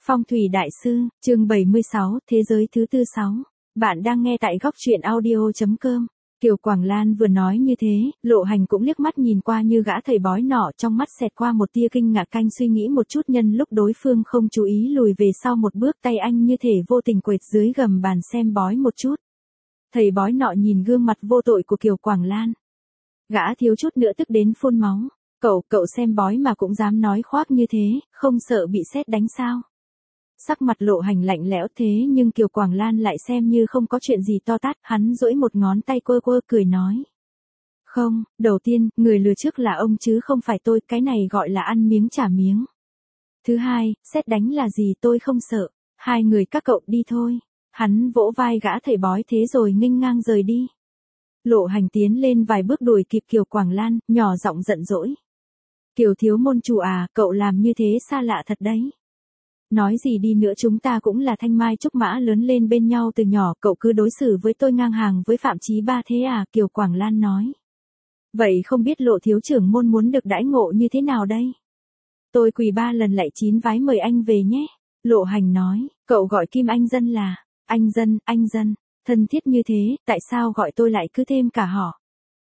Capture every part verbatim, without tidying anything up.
Phong thủy đại sư, chương bảy mươi sáu, thế giới thứ tư sáu. Bạn đang nghe tại góc truyện audio chấm com. Kiều Quảng Lan vừa nói như thế, Lộ Hành cũng liếc mắt nhìn qua như gã thầy bói nọ, trong mắt xẹt qua một tia kinh ngạc, canh suy nghĩ một chút nhân lúc đối phương không chú ý lùi về sau một bước, tay anh như thể vô tình quệt dưới gầm bàn xem bói một chút. Thầy bói nọ nhìn gương mặt vô tội của Kiều Quảng Lan. Gã thiếu chút nữa tức đến phun máu. Cậu, cậu xem bói mà cũng dám nói khoác như thế, không sợ bị sét đánh sao? Sắc mặt Lộ Hành lạnh lẽo thế nhưng Kiều Quảng Lan lại xem như không có chuyện gì to tát, hắn duỗi một ngón tay quơ quơ cười nói. Không, đầu tiên, người lừa trước là ông chứ không phải tôi, cái này gọi là ăn miếng trả miếng. Thứ hai, sét đánh là gì tôi không sợ, hai người các cậu đi thôi. Hắn vỗ vai gã thầy bói thế rồi nghênh ngang rời đi. Lộ Hành tiến lên vài bước đuổi kịp Kiều Quảng Lan, nhỏ giọng giận dỗi. Kiều thiếu môn chủ à, cậu làm như thế xa lạ thật đấy. Nói gì đi nữa chúng ta cũng là thanh mai trúc mã lớn lên bên nhau từ nhỏ, cậu cứ đối xử với tôi ngang hàng với Phạm Chí Ba thế à, Kiều Quảng Lan nói. Vậy không biết Lộ thiếu trưởng môn muốn được đãi ngộ như thế nào đây? Tôi quỳ ba lần lạy chín vái mời anh về nhé. Lộ Hành nói, cậu gọi Kim Anh Dân là, anh Dân, anh Dân, thân thiết như thế, tại sao gọi tôi lại cứ thêm cả họ?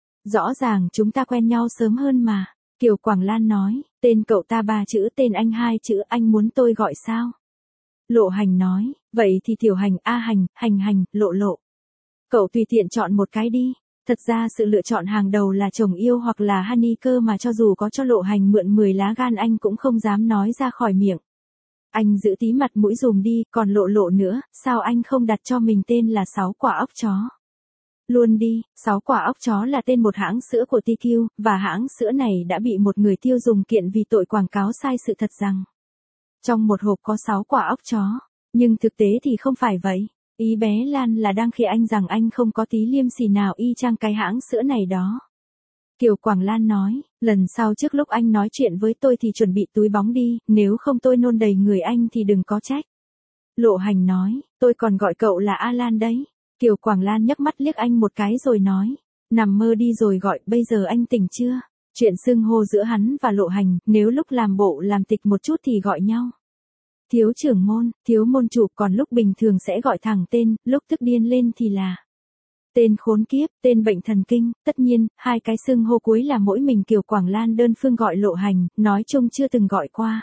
Rõ ràng chúng ta quen nhau sớm hơn mà. Kiều Quảng Lan nói, tên cậu ta ba chữ, tên anh hai chữ, anh muốn tôi gọi sao? Lộ Hành nói, vậy thì Tiểu Hành, A Hành, Hành Hành, Lộ Lộ. Cậu tùy tiện chọn một cái đi. Thật ra sự lựa chọn hàng đầu là chồng yêu hoặc là Honey cơ mà, cho dù có cho Lộ Hành mượn mười lá gan anh cũng không dám nói ra khỏi miệng. Anh giữ tí mặt mũi dùm đi, còn Lộ Lộ nữa, sao anh không đặt cho mình tên là sáu quả óc chó? Luôn đi, sáu quả óc chó là tên một hãng sữa của tê quy, và hãng sữa này đã bị một người tiêu dùng kiện vì tội quảng cáo sai sự thật rằng trong một hộp có sáu quả óc chó, nhưng thực tế thì không phải vậy. Ý bé Lan là đang khi anh rằng anh không có tí liêm sỉ nào y chang cái hãng sữa này đó. Kiều Quảng Lan nói, lần sau trước lúc anh nói chuyện với tôi thì chuẩn bị túi bóng đi, nếu không tôi nôn đầy người anh thì đừng có trách. Lộ Hành nói, tôi còn gọi cậu là A Lan đấy. Kiều Quảng Lan nhấc mắt liếc anh một cái rồi nói, nằm mơ đi rồi gọi, bây giờ anh tỉnh chưa? Chuyện xưng hô giữa hắn và Lộ Hành, nếu lúc làm bộ làm tịch một chút thì gọi nhau. Thiếu trưởng môn, thiếu môn chủ, còn lúc bình thường sẽ gọi thẳng tên, lúc tức điên lên thì là tên khốn kiếp, tên bệnh thần kinh. Tất nhiên, hai cái xưng hô cuối là mỗi mình Kiều Quảng Lan đơn phương gọi Lộ Hành, nói chung chưa từng gọi qua.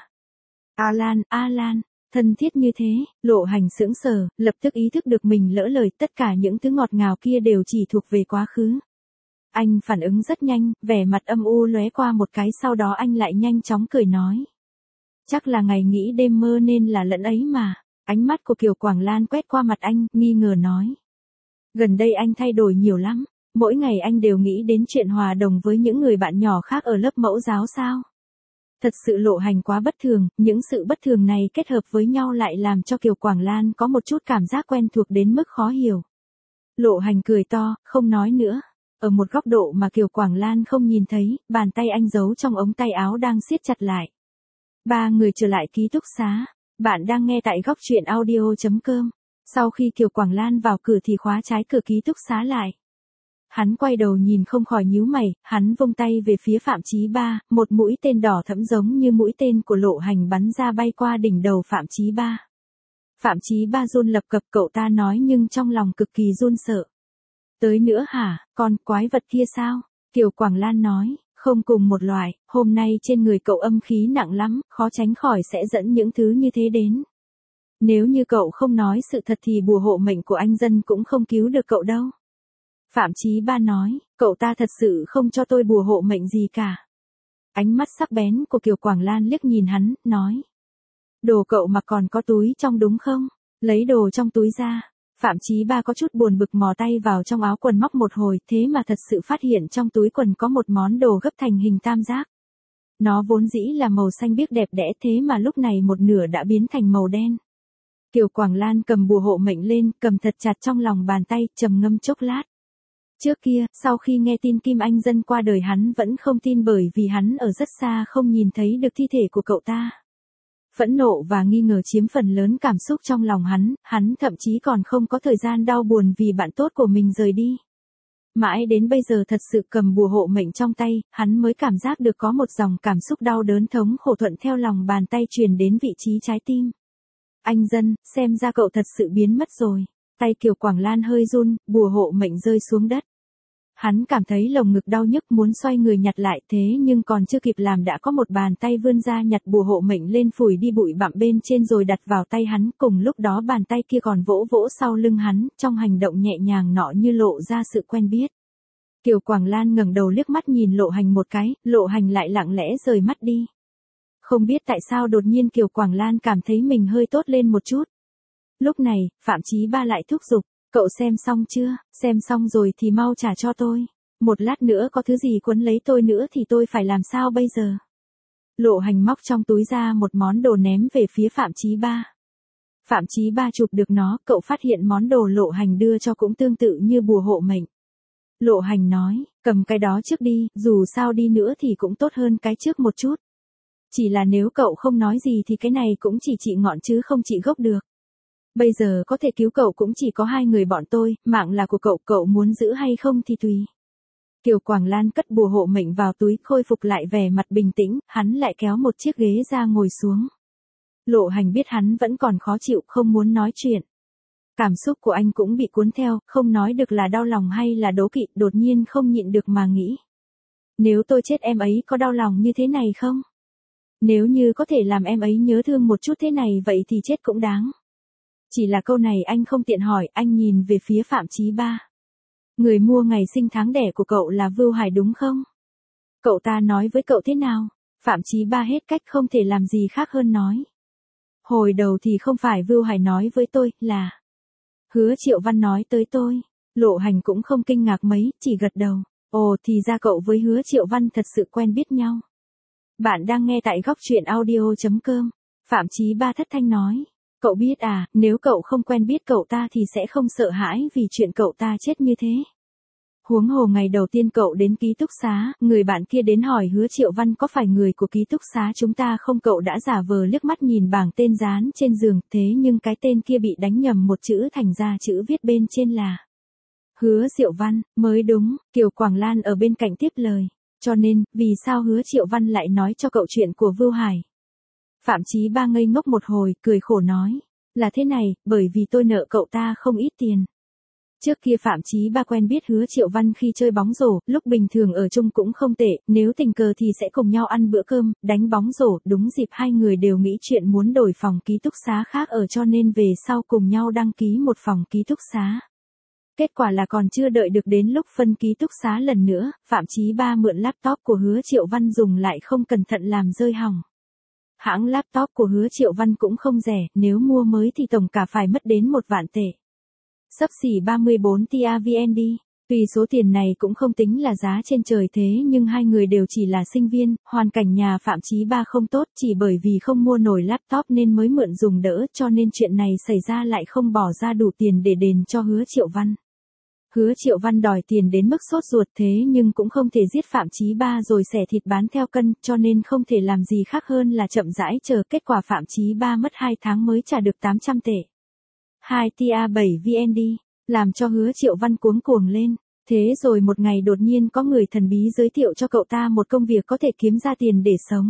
A Lan, A Lan. Thân thiết như thế, Lộ Hành sững sờ, lập tức ý thức được mình lỡ lời, tất cả những thứ ngọt ngào kia đều chỉ thuộc về quá khứ. Anh phản ứng rất nhanh, vẻ mặt âm u lóe qua một cái, sau đó anh lại nhanh chóng cười nói. Chắc là ngày nghĩ đêm mơ nên là lẫn ấy mà. Ánh mắt của Kiều Quảng Lan quét qua mặt anh, nghi ngờ nói. Gần đây anh thay đổi nhiều lắm, mỗi ngày anh đều nghĩ đến chuyện hòa đồng với những người bạn nhỏ khác ở lớp mẫu giáo sao? Thật sự Lộ Hành quá bất thường, những sự bất thường này kết hợp với nhau lại làm cho Kiều Quảng Lan có một chút cảm giác quen thuộc đến mức khó hiểu. Lộ Hành cười to, không nói nữa. Ở một góc độ mà Kiều Quảng Lan không nhìn thấy, bàn tay anh giấu trong ống tay áo đang siết chặt lại. Ba người trở lại ký túc xá. Bạn đang nghe tại góc truyện audio chấm com. Sau khi Kiều Quảng Lan vào cửa thì khóa trái cửa ký túc xá lại. Hắn quay đầu nhìn không khỏi nhíu mày, hắn vung tay về phía Phạm Chí Ba, một mũi tên đỏ thẫm giống như mũi tên của Lộ Hành bắn ra bay qua đỉnh đầu Phạm Chí Ba. Phạm Chí Ba run lập cập, cậu ta nói nhưng trong lòng cực kỳ run sợ. Tới nữa hả, con quái vật kia sao? Kiều Quảng Lan nói, không cùng một loại, hôm nay trên người cậu âm khí nặng lắm, khó tránh khỏi sẽ dẫn những thứ như thế đến. Nếu như cậu không nói sự thật thì bùa hộ mệnh của anh Dân cũng không cứu được cậu đâu. Phạm Chí Ba nói, cậu ta thật sự không cho tôi bùa hộ mệnh gì cả. Ánh mắt sắc bén của Kiều Quảng Lan liếc nhìn hắn, nói. Đồ cậu mà còn có túi trong đúng không? Lấy đồ trong túi ra. Phạm Chí Ba có chút buồn bực mò tay vào trong áo quần móc một hồi, thế mà thật sự phát hiện trong túi quần có một món đồ gấp thành hình tam giác. Nó vốn dĩ là màu xanh biếc đẹp đẽ, thế mà lúc này một nửa đã biến thành màu đen. Kiều Quảng Lan cầm bùa hộ mệnh lên, cầm thật chặt trong lòng bàn tay, trầm ngâm chốc lát. Trước kia, sau khi nghe tin Kim Anh Dân qua đời hắn vẫn không tin bởi vì hắn ở rất xa không nhìn thấy được thi thể của cậu ta. Phẫn nộ và nghi ngờ chiếm phần lớn cảm xúc trong lòng hắn, hắn thậm chí còn không có thời gian đau buồn vì bạn tốt của mình rời đi. Mãi đến bây giờ thật sự cầm bùa hộ mệnh trong tay, hắn mới cảm giác được có một dòng cảm xúc đau đớn thống khổ thuận theo lòng bàn tay truyền đến vị trí trái tim. Anh Dân, xem ra cậu thật sự biến mất rồi. Tay Kiều Quảng Lan hơi run, bùa hộ mệnh rơi xuống đất. Hắn cảm thấy lồng ngực đau nhức muốn xoay người nhặt lại thế nhưng còn chưa kịp làm đã có một bàn tay vươn ra nhặt bùa hộ mệnh lên phủi đi bụi bặm bên trên rồi đặt vào tay hắn. Cùng lúc đó bàn tay kia còn vỗ vỗ sau lưng hắn, trong hành động nhẹ nhàng nọ như lộ ra sự quen biết. Kiều Quảng Lan ngẩng đầu liếc mắt nhìn Lộ Hành một cái, Lộ Hành lại lặng lẽ rời mắt đi. Không biết tại sao đột nhiên Kiều Quảng Lan cảm thấy mình hơi tốt lên một chút. Lúc này, Phạm Chí Ba lại thúc giục, cậu xem xong chưa, xem xong rồi thì mau trả cho tôi. Một lát nữa có thứ gì quấn lấy tôi nữa thì tôi phải làm sao bây giờ? Lộ Hành móc trong túi ra một món đồ ném về phía Phạm Chí Ba. Phạm Chí Ba chụp được nó, cậu phát hiện món đồ Lộ Hành đưa cho cũng tương tự như bùa hộ mệnh. Lộ Hành nói, cầm cái đó trước đi, dù sao đi nữa thì cũng tốt hơn cái trước một chút. Chỉ là nếu cậu không nói gì thì cái này cũng chỉ trị ngọn chứ không trị gốc được. Bây giờ có thể cứu cậu cũng chỉ có hai người bọn tôi, mạng là của cậu, cậu muốn giữ hay không thì tùy. Kiều Quảng Lan cất bùa hộ mệnh vào túi, khôi phục lại vẻ mặt bình tĩnh, hắn lại kéo một chiếc ghế ra ngồi xuống. Lộ Hành biết hắn vẫn còn khó chịu, không muốn nói chuyện. Cảm xúc của anh cũng bị cuốn theo, không nói được là đau lòng hay là đố kỵ, đột nhiên không nhịn được mà nghĩ. Nếu tôi chết em ấy có đau lòng như thế này không? Nếu như có thể làm em ấy nhớ thương một chút thế này vậy thì chết cũng đáng. Chỉ là câu này anh không tiện hỏi, anh nhìn về phía Phạm Chí Ba. Người mua ngày sinh tháng đẻ của cậu là Vưu Hải đúng không? Cậu ta nói với cậu thế nào? Phạm Chí Ba hết cách không thể làm gì khác hơn nói. Hồi đầu thì không phải Vưu Hải nói với tôi, là Hứa Triệu Văn nói tới tôi. Lộ Hành cũng không kinh ngạc mấy, chỉ gật đầu. Ồ, thì ra cậu với Hứa Triệu Văn thật sự quen biết nhau. Bạn đang nghe tại góc truyện audio chấm com. Phạm Chí Ba thất thanh nói. Cậu biết à, nếu cậu không quen biết cậu ta thì sẽ không sợ hãi vì chuyện cậu ta chết như thế. Huống hồ ngày đầu tiên cậu đến ký túc xá, người bạn kia đến hỏi Hứa Triệu Văn có phải người của ký túc xá chúng ta không, cậu đã giả vờ liếc mắt nhìn bảng tên dán trên giường, thế nhưng cái tên kia bị đánh nhầm một chữ thành ra chữ viết bên trên là Hứa Triệu Văn, mới đúng, Kiều Quảng Lan ở bên cạnh tiếp lời. Cho nên, vì sao Hứa Triệu Văn lại nói cho cậu chuyện của Vưu Hải? Phạm Chí Ba ngây ngốc một hồi, cười khổ nói. Là thế này, bởi vì tôi nợ cậu ta không ít tiền. Trước kia Phạm Chí Ba quen biết Hứa Triệu Văn khi chơi bóng rổ, lúc bình thường ở chung cũng không tệ, nếu tình cờ thì sẽ cùng nhau ăn bữa cơm, đánh bóng rổ, đúng dịp hai người đều nghĩ chuyện muốn đổi phòng ký túc xá khác ở cho nên về sau cùng nhau đăng ký một phòng ký túc xá. Kết quả là còn chưa đợi được đến lúc phân ký túc xá lần nữa, Phạm Chí Ba mượn laptop của Hứa Triệu Văn dùng lại không cẩn thận làm rơi hỏng. Hãng laptop của Hứa Triệu Văn cũng không rẻ, nếu mua mới thì tổng cả phải mất đến một vạn tệ. Xấp xỉ ba mươi bốn Ti vê en đê. Tuy số tiền này cũng không tính là giá trên trời thế nhưng hai người đều chỉ là sinh viên, hoàn cảnh nhà Phạm Chí Ba không tốt, chỉ bởi vì không mua nổi laptop nên mới mượn dùng đỡ, cho nên chuyện này xảy ra lại không bỏ ra đủ tiền để đền cho Hứa Triệu Văn. Hứa Triệu Văn đòi tiền đến mức sốt ruột thế nhưng cũng không thể giết Phạm Chí Ba rồi xẻ thịt bán theo cân, cho nên không thể làm gì khác hơn là chậm rãi chờ, kết quả Phạm Chí Ba mất hai tháng mới trả được tám trăm tệ. hai Ti bảy vê en đê, làm cho Hứa Triệu Văn cuống cuồng lên. Thế rồi một ngày đột nhiên có người thần bí giới thiệu cho cậu ta một công việc có thể kiếm ra tiền để sống.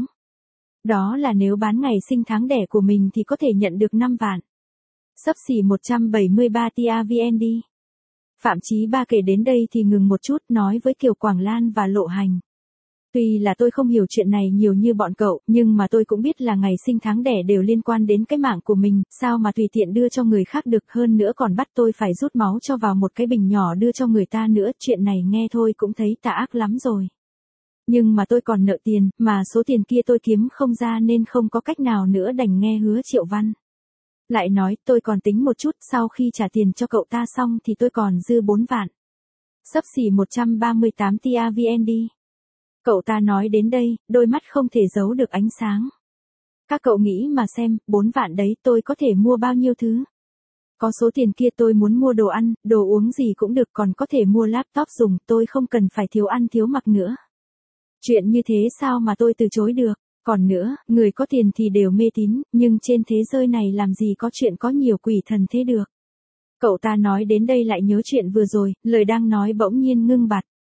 Đó là nếu bán ngày sinh tháng đẻ của mình thì có thể nhận được năm vạn. Xấp xỉ một trăm bảy mươi ba Ti vê en đê. Phạm Chí Ba kể đến đây thì ngừng một chút, nói với Kiều Quảng Lan và Lộ Hành. Tuy là tôi không hiểu chuyện này nhiều như bọn cậu, nhưng mà tôi cũng biết là ngày sinh tháng đẻ đều liên quan đến cái mạng của mình, sao mà tùy tiện đưa cho người khác được, hơn nữa còn bắt tôi phải rút máu cho vào một cái bình nhỏ đưa cho người ta nữa, chuyện này nghe thôi cũng thấy tà ác lắm rồi. Nhưng mà tôi còn nợ tiền, mà số tiền kia tôi kiếm không ra nên không có cách nào nữa đành nghe Hứa Triệu Văn. Lại nói, tôi còn tính một chút, sau khi trả tiền cho cậu ta xong thì tôi còn dư bốn vạn. Xấp xỉ một trăm ba mươi tám Ti vê en đê. Cậu ta nói đến đây, đôi mắt không thể giấu được ánh sáng. Các cậu nghĩ mà xem, bốn vạn đấy tôi có thể mua bao nhiêu thứ. Có số tiền kia tôi muốn mua đồ ăn, đồ uống gì cũng được, còn có thể mua laptop dùng, tôi không cần phải thiếu ăn thiếu mặc nữa. Chuyện như thế sao mà tôi từ chối được. Còn nữa, người có tiền thì đều mê tín, nhưng trên thế giới này làm gì có chuyện có nhiều quỷ thần thế được. Cậu ta nói đến đây lại nhớ chuyện vừa rồi, lời đang nói bỗng nhiên ngưng bặt.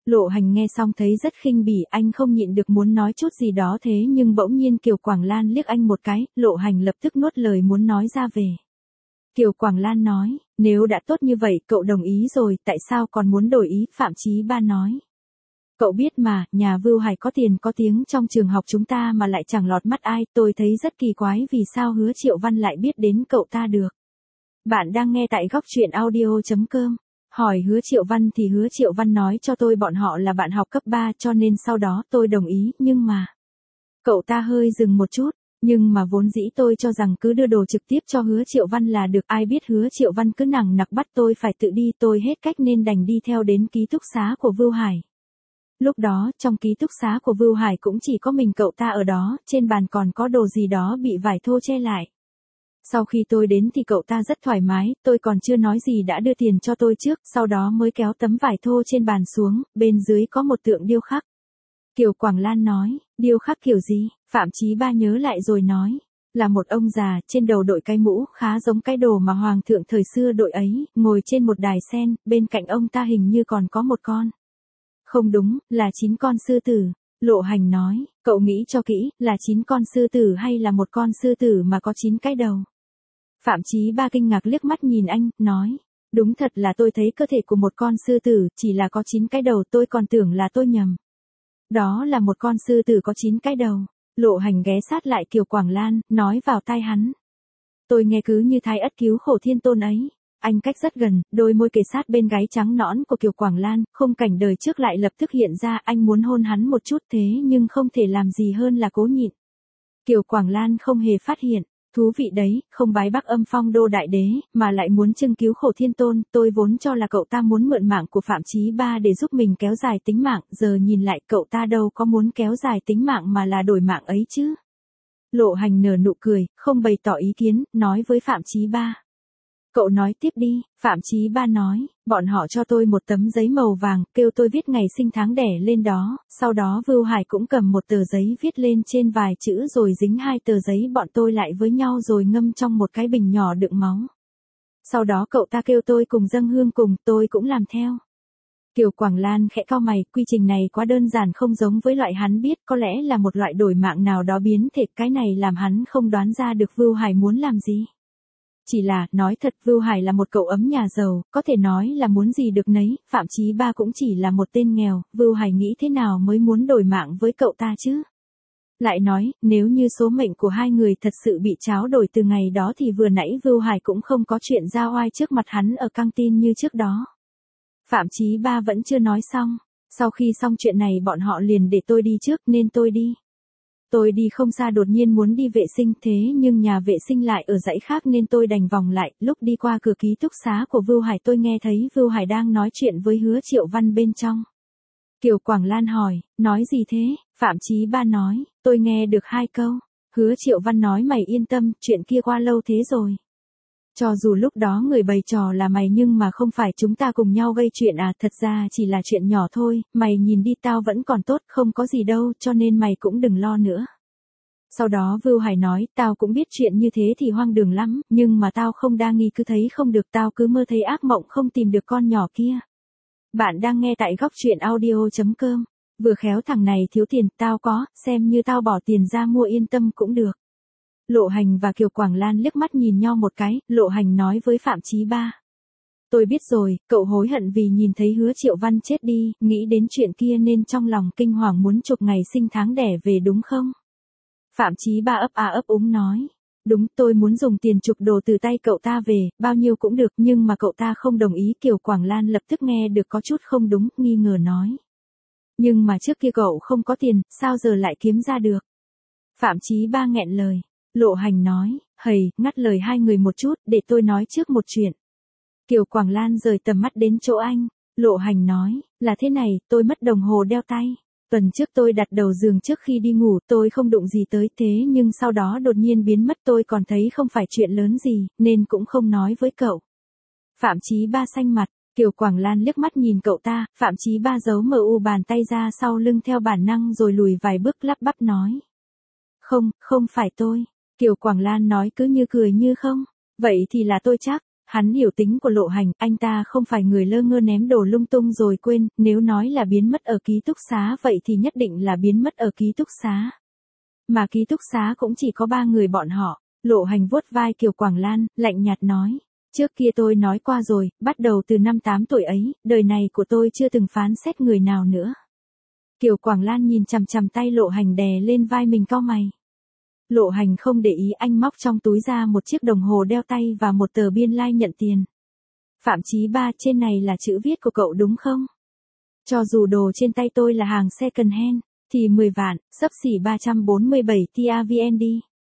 Lộ Hành nghe xong thấy rất khinh bỉ, anh không nhịn được muốn nói chút gì đó thế nhưng bỗng nhiên Kiều Quảng Lan liếc anh một cái, Lộ Hành lập tức nuốt lời muốn nói ra về. Kiều Quảng Lan nói, nếu đã tốt như vậy cậu đồng ý rồi, tại sao còn muốn đổi ý, Phạm Chí Ba nói. Cậu biết mà, nhà Vưu Hải có tiền có tiếng trong trường học chúng ta mà lại chẳng lọt mắt ai, tôi thấy rất kỳ quái vì sao Hứa Triệu Văn lại biết đến cậu ta được. Bạn đang nghe tại góc truyện audio.com. Hỏi Hứa Triệu Văn thì Hứa Triệu Văn nói cho tôi bọn họ là bạn học cấp ba cho nên sau đó tôi đồng ý, nhưng mà... Cậu ta hơi dừng một chút, nhưng mà vốn dĩ tôi cho rằng cứ đưa đồ trực tiếp cho Hứa Triệu Văn là được, ai biết Hứa Triệu Văn cứ nằng nặc bắt tôi phải tự đi, tôi hết cách nên đành đi theo đến ký túc xá của Vưu Hải. Lúc đó, trong ký túc xá của Vưu Hải cũng chỉ có mình cậu ta ở đó, trên bàn còn có đồ gì đó bị vải thô che lại. Sau khi tôi đến thì cậu ta rất thoải mái, tôi còn chưa nói gì đã đưa tiền cho tôi trước, sau đó mới kéo tấm vải thô trên bàn xuống, bên dưới có một tượng điêu khắc. Kiều Quảng Lan nói, điêu khắc kiểu gì? Phạm Chí Ba nhớ lại rồi nói, là một ông già, trên đầu đội cái mũ, khá giống cái đồ mà hoàng thượng thời xưa đội ấy, ngồi trên một đài sen, bên cạnh ông ta hình như còn có một con. Không đúng, là chín con sư tử. Lộ Hành nói, cậu nghĩ cho kỹ, là chín con sư tử hay là một con sư tử mà có chín cái đầu? Phạm Chí Ba kinh ngạc liếc mắt nhìn anh, nói, đúng thật là tôi thấy cơ thể của một con sư tử, chỉ là có chín cái đầu, tôi còn tưởng là tôi nhầm. Đó là một con sư tử có chín cái đầu. Lộ Hành ghé sát lại Kiều Quảng Lan, nói vào tai hắn. Tôi nghe cứ như Thái Ất cứu khổ thiên tôn ấy. Anh cách rất gần, đôi môi kề sát bên gáy trắng nõn của Kiều Quảng Lan, khung cảnh đời trước lại lập tức hiện ra, anh muốn hôn hắn một chút thế nhưng không thể làm gì hơn là cố nhịn. Kiều Quảng Lan không hề phát hiện, thú vị đấy, không bái Bắc Âm Phong đô đại đế, mà lại muốn trưng cứu khổ thiên tôn, tôi vốn cho là cậu ta muốn mượn mạng của Phạm Chí Ba để giúp mình kéo dài tính mạng, giờ nhìn lại cậu ta đâu có muốn kéo dài tính mạng mà là đổi mạng ấy chứ. Lộ Hành nở nụ cười, không bày tỏ ý kiến, nói với Phạm Chí Ba. Cậu nói tiếp đi, Phạm Chí Ba nói, bọn họ cho tôi một tấm giấy màu vàng, kêu tôi viết ngày sinh tháng đẻ lên đó, sau đó Vưu Hải cũng cầm một tờ giấy viết lên trên vài chữ rồi dính hai tờ giấy bọn tôi lại với nhau rồi ngâm trong một cái bình nhỏ đựng máu. Sau đó cậu ta kêu tôi cùng dâng hương cùng, tôi cũng làm theo. Kiều Quảng Lan khẽ cau mày, quy trình này quá đơn giản không giống với loại hắn biết, có lẽ là một loại đổi mạng nào đó biến thể, cái này làm hắn không đoán ra được Vưu Hải muốn làm gì. Chỉ là, nói thật Vưu Hải là một cậu ấm nhà giàu, có thể nói là muốn gì được nấy, Phạm Chí Ba cũng chỉ là một tên nghèo, Vưu Hải nghĩ thế nào mới muốn đổi mạng với cậu ta chứ? Lại nói, nếu như số mệnh của hai người thật sự bị tráo đổi từ ngày đó thì vừa nãy Vưu Hải cũng không có chuyện ra oai trước mặt hắn ở căng tin như trước đó. Phạm Chí Ba vẫn chưa nói xong, sau khi xong chuyện này bọn họ liền để tôi đi trước nên tôi đi. Tôi đi không xa đột nhiên muốn đi vệ sinh thế nhưng nhà vệ sinh lại ở dãy khác nên tôi đành vòng lại, lúc đi qua cửa ký túc xá của Vưu Hải tôi nghe thấy Vưu Hải đang nói chuyện với Hứa Triệu Văn bên trong. Kiều Quảng Lan hỏi, nói gì thế? Phạm Chí Ba nói, tôi nghe được hai câu. Hứa Triệu Văn nói mày yên tâm, chuyện kia qua lâu thế rồi. Cho dù lúc đó người bày trò là mày nhưng mà không phải chúng ta cùng nhau gây chuyện à, thật ra chỉ là chuyện nhỏ thôi, mày nhìn đi tao vẫn còn tốt, không có gì đâu, cho nên mày cũng đừng lo nữa. Sau đó Vưu Hải nói, tao cũng biết chuyện như thế thì hoang đường lắm, nhưng mà tao không đa nghi cứ thấy không được, tao cứ mơ thấy ác mộng không tìm được con nhỏ kia. Bạn đang nghe tại góc truyện audio.com, vừa khéo thằng này thiếu tiền, tao có, xem như tao bỏ tiền ra mua yên tâm cũng được. Lộ Hành và Kiều Quảng Lan liếc mắt nhìn nhau một cái, Lộ Hành nói với Phạm Chí Ba. Tôi biết rồi, cậu hối hận vì nhìn thấy Hứa Triệu Văn chết đi, nghĩ đến chuyện kia nên trong lòng kinh hoàng muốn chụp ngày sinh tháng đẻ về đúng không? Phạm Chí Ba ấp a ấp úng nói. Đúng, tôi muốn dùng tiền chụp đồ từ tay cậu ta về, bao nhiêu cũng được nhưng mà cậu ta không đồng ý. Kiều Quảng Lan lập tức nghe được có chút không đúng, nghi ngờ nói. Nhưng mà trước kia cậu không có tiền, sao giờ lại kiếm ra được? Phạm Chí Ba nghẹn lời. Lộ Hành nói, hầy, ngắt lời hai người một chút, để tôi nói trước một chuyện. Kiều Quảng Lan rời tầm mắt đến chỗ anh. Lộ Hành nói, là thế này, tôi mất đồng hồ đeo tay. Tuần trước tôi đặt đầu giường trước khi đi ngủ, tôi không đụng gì tới thế nhưng sau đó đột nhiên biến mất, tôi còn thấy không phải chuyện lớn gì, nên cũng không nói với cậu. Phạm Chí Ba xanh mặt, Kiều Quảng Lan liếc mắt nhìn cậu ta, Phạm Chí Ba giấu mờ u bàn tay ra sau lưng theo bản năng rồi lùi vài bước lắp bắp nói. Không, không phải tôi. Kiều Quảng Lan nói cứ như cười như không. Vậy thì là tôi chắc. Hắn hiểu tính của Lộ Hành, anh ta không phải người lơ ngơ ném đồ lung tung rồi quên, nếu nói là biến mất ở ký túc xá vậy thì nhất định là biến mất ở ký túc xá. Mà ký túc xá cũng chỉ có ba người bọn họ. Lộ Hành vuốt vai Kiều Quảng Lan, lạnh nhạt nói. Trước kia tôi nói qua rồi, bắt đầu từ năm tám tuổi ấy, đời này của tôi chưa từng phán xét người nào nữa. Kiều Quảng Lan nhìn chằm chằm tay Lộ Hành đè lên vai mình cau mày. Lộ Hành không để ý, anh móc trong túi ra một chiếc đồng hồ đeo tay và một tờ biên lai like nhận tiền. Phạm Chí Ba, trên này là chữ viết của cậu đúng không? Cho dù đồ trên tay tôi là hàng second hand, thì mười vạn, xấp xỉ ba trăm bốn mươi bảy T R V N D.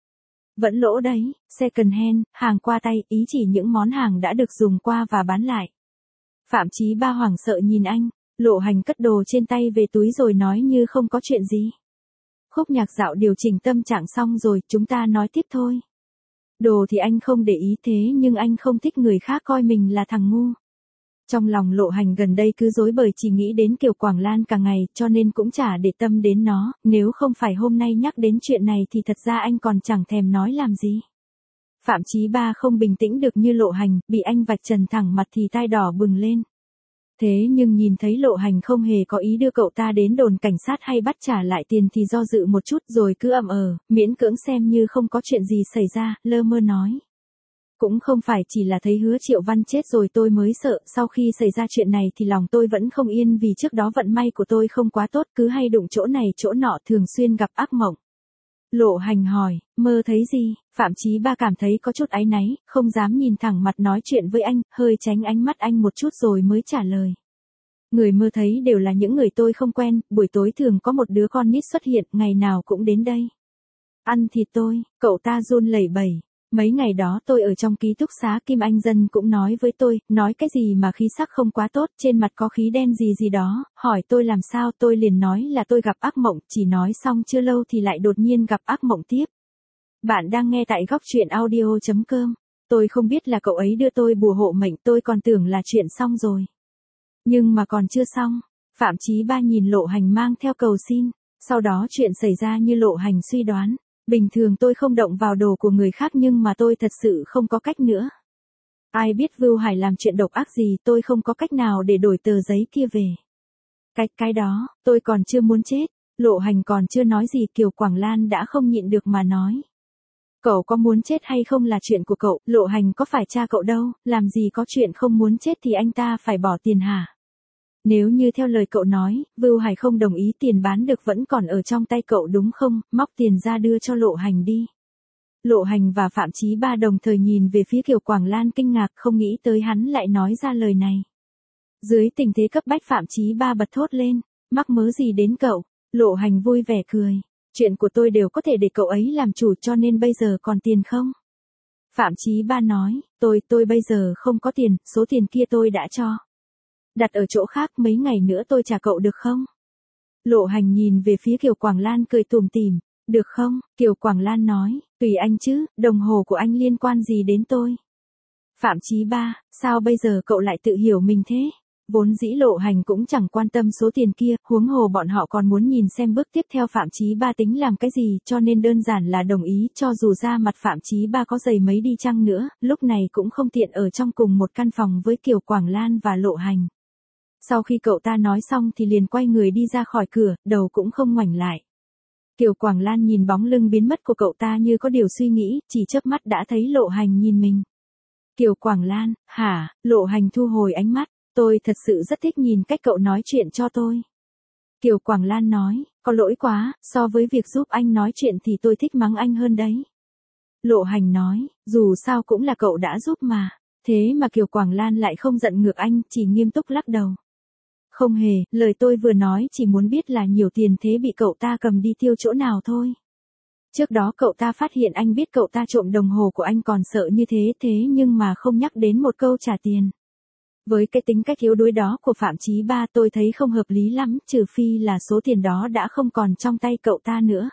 Vẫn lỗ đấy, second hand, hàng qua tay, ý chỉ những món hàng đã được dùng qua và bán lại. Phạm Chí Ba hoảng sợ nhìn anh, Lộ Hành cất đồ trên tay về túi rồi nói như không có chuyện gì. Khúc nhạc dạo điều chỉnh tâm trạng xong rồi, chúng ta nói tiếp thôi. Đồ thì anh không để ý thế nhưng anh không thích người khác coi mình là thằng ngu. Trong lòng Lộ Hành gần đây cứ rối bời chỉ nghĩ đến Kiều Quảng Lan cả ngày cho nên cũng chả để tâm đến nó, nếu không phải hôm nay nhắc đến chuyện này thì thật ra anh còn chẳng thèm nói làm gì. Phạm Chí Ba không bình tĩnh được như Lộ Hành, bị anh vạch trần thẳng mặt thì tai đỏ bừng lên. Thế nhưng nhìn thấy Lộ Hành không hề có ý đưa cậu ta đến đồn cảnh sát hay bắt trả lại tiền thì do dự một chút rồi cứ ậm ờ, miễn cưỡng xem như không có chuyện gì xảy ra, lơ mơ nói. Cũng không phải chỉ là thấy Hứa Triệu Văn chết rồi tôi mới sợ, sau khi xảy ra chuyện này thì lòng tôi vẫn không yên vì trước đó vận may của tôi không quá tốt, cứ hay đụng chỗ này chỗ nọ, thường xuyên gặp ác mộng. Lộ Hành hỏi, mơ thấy gì? Phạm Chí Ba cảm thấy có chút áy náy, không dám nhìn thẳng mặt nói chuyện với anh, hơi tránh ánh mắt anh một chút rồi mới trả lời. Người mơ thấy đều là những người tôi không quen, buổi tối thường có một đứa con nít xuất hiện, ngày nào cũng đến đây. Ăn thịt tôi, cậu ta run lẩy bẩy. Mấy ngày đó tôi ở trong ký túc xá, Kim Anh Dân cũng nói với tôi, nói cái gì mà khí sắc không quá tốt, trên mặt có khí đen gì gì đó, hỏi tôi làm sao, tôi liền nói là tôi gặp ác mộng, chỉ nói xong chưa lâu thì lại đột nhiên gặp ác mộng tiếp. Bạn đang nghe tại góc truyện audio chấm com, tôi không biết là cậu ấy đưa tôi bùa hộ mệnh, tôi còn tưởng là chuyện xong rồi. Nhưng mà còn chưa xong, Phạm Chí Ba nhìn Lộ Hành mang theo cầu xin, sau đó chuyện xảy ra như Lộ Hành suy đoán. Bình thường tôi không động vào đồ của người khác nhưng mà tôi thật sự không có cách nữa. Ai biết Vưu Hải làm chuyện độc ác gì, tôi không có cách nào để đổi tờ giấy kia về. Cái, cái đó, tôi còn chưa muốn chết. Lộ Hành còn chưa nói gì Kiều Quảng Lan đã không nhịn được mà nói. Cậu có muốn chết hay không là chuyện của cậu, Lộ Hành có phải cha cậu đâu, làm gì có chuyện không muốn chết thì anh ta phải bỏ tiền hả? Nếu như theo lời cậu nói, Vưu Hải không đồng ý tiền bán được vẫn còn ở trong tay cậu đúng không, móc tiền ra đưa cho Lộ Hành đi. Lộ Hành và Phạm Chí Ba đồng thời nhìn về phía Kiều Quảng Lan kinh ngạc, không nghĩ tới hắn lại nói ra lời này. Dưới tình thế cấp bách Phạm Chí Ba bật thốt lên, mắc mớ gì đến cậu? Lộ Hành vui vẻ cười, chuyện của tôi đều có thể để cậu ấy làm chủ cho nên bây giờ còn tiền không? Phạm Chí Ba nói, tôi, tôi bây giờ không có tiền, số tiền kia tôi đã cho. Đặt ở chỗ khác, mấy ngày nữa tôi trả cậu được không? Lộ Hành nhìn về phía Kiều Quảng Lan cười tủm tỉm, được không? Kiều Quảng Lan nói, tùy anh chứ, đồng hồ của anh liên quan gì đến tôi? Phạm Chí Ba, sao bây giờ cậu lại tự hiểu mình thế? Vốn dĩ Lộ Hành cũng chẳng quan tâm số tiền kia, huống hồ bọn họ còn muốn nhìn xem bước tiếp theo Phạm Chí Ba tính làm cái gì, cho nên đơn giản là đồng ý, cho dù ra mặt Phạm Chí Ba có dày mấy đi chăng nữa, lúc này cũng không tiện ở trong cùng một căn phòng với Kiều Quảng Lan và Lộ Hành. Sau khi cậu ta nói xong thì liền quay người đi ra khỏi cửa, đầu cũng không ngoảnh lại. Kiều Quảng Lan nhìn bóng lưng biến mất của cậu ta như có điều suy nghĩ, chỉ chớp mắt đã thấy Lộ Hành nhìn mình. Kiều Quảng Lan, hả? Lộ Hành thu hồi ánh mắt, tôi thật sự rất thích nhìn cách cậu nói chuyện cho tôi. Kiều Quảng Lan nói, có lỗi quá, so với việc giúp anh nói chuyện thì tôi thích mắng anh hơn đấy. Lộ Hành nói, dù sao cũng là cậu đã giúp mà. Thế mà Kiều Quảng Lan lại không giận ngược anh, chỉ nghiêm túc lắc đầu. Không hề, lời tôi vừa nói chỉ muốn biết là nhiều tiền thế bị cậu ta cầm đi tiêu chỗ nào thôi. Trước đó cậu ta phát hiện anh biết cậu ta trộm đồng hồ của anh còn sợ như thế thế nhưng mà không nhắc đến một câu trả tiền. Với cái tính cách yếu đuối đó của Phạm Chí Ba tôi thấy không hợp lý lắm, trừ phi là số tiền đó đã không còn trong tay cậu ta nữa.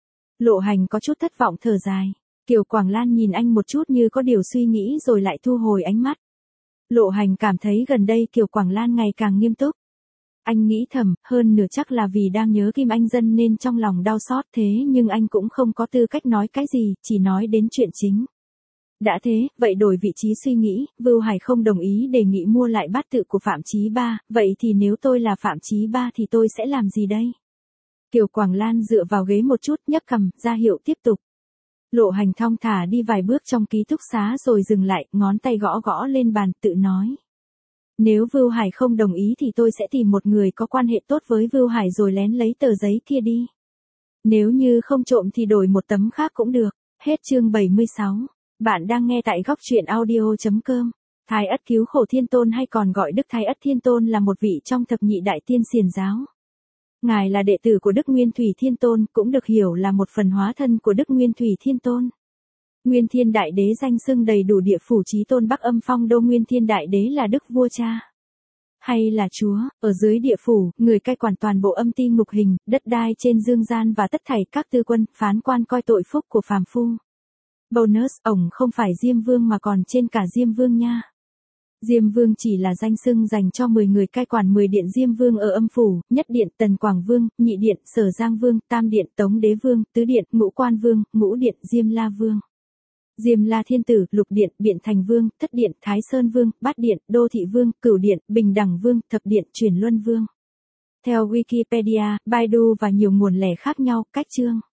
Lộ Hành có chút thất vọng thở dài. Kiều Quảng Lan nhìn anh một chút như có điều suy nghĩ rồi lại thu hồi ánh mắt. Lộ Hành cảm thấy gần đây Kiều Quảng Lan ngày càng nghiêm túc. Anh nghĩ thầm, hơn nửa chắc là vì đang nhớ Kim Anh Dân nên trong lòng đau xót thế nhưng anh cũng không có tư cách nói cái gì, chỉ nói đến chuyện chính. Đã thế, vậy đổi vị trí suy nghĩ, Vưu Hải không đồng ý đề nghị mua lại bát tự của Phạm Chí Ba, vậy thì nếu tôi là Phạm Chí Ba thì tôi sẽ làm gì đây? Kiều Quảng Lan dựa vào ghế một chút, nhấc cằm, ra hiệu tiếp tục. Lộ Hành thong thả đi vài bước trong ký túc xá rồi dừng lại, ngón tay gõ gõ lên bàn, tự nói. Nếu Vưu Hải không đồng ý thì tôi sẽ tìm một người có quan hệ tốt với Vưu Hải rồi lén lấy tờ giấy kia đi. Nếu như không trộm thì đổi một tấm khác cũng được. Hết chương bảy mươi sáu. Bạn đang nghe tại góc truyện audio.com. Thái Ất Cứu Khổ Thiên Tôn hay còn gọi Đức Thái Ất Thiên Tôn là một vị trong thập nhị đại tiên xiển giáo. Ngài là đệ tử của Đức Nguyên Thủy Thiên Tôn, cũng được hiểu là một phần hóa thân của Đức Nguyên Thủy Thiên Tôn. Nguyên Thiên Đại Đế danh xưng đầy đủ địa phủ chí tôn Bắc Âm Phong Đô. Nguyên Thiên Đại Đế là Đức Vua Cha hay là Chúa, ở dưới địa phủ, người cai quản toàn bộ âm ti ngục hình, đất đai trên dương gian và tất thảy các tư quân, phán quan coi tội phúc của phàm phu. Bonus, ổng không phải Diêm Vương mà còn trên cả Diêm Vương nha. Diêm Vương chỉ là danh xưng dành cho mười người cai quản mười điện Diêm Vương ở âm phủ, nhất điện Tần Quảng Vương, nhị điện Sở Giang Vương, tam điện Tống Đế Vương, tứ điện Ngũ Quan Vương, ngũ điện Diêm La Vương. Diêm La Thiên Tử, lục điện Biện Thành Vương, thất điện Thái Sơn Vương, bát điện Đô Thị Vương, cửu điện Bình Đẳng Vương, thập điện Truyền Luân Vương. Theo Wikipedia, Baidu và nhiều nguồn lẻ khác nhau, cách chương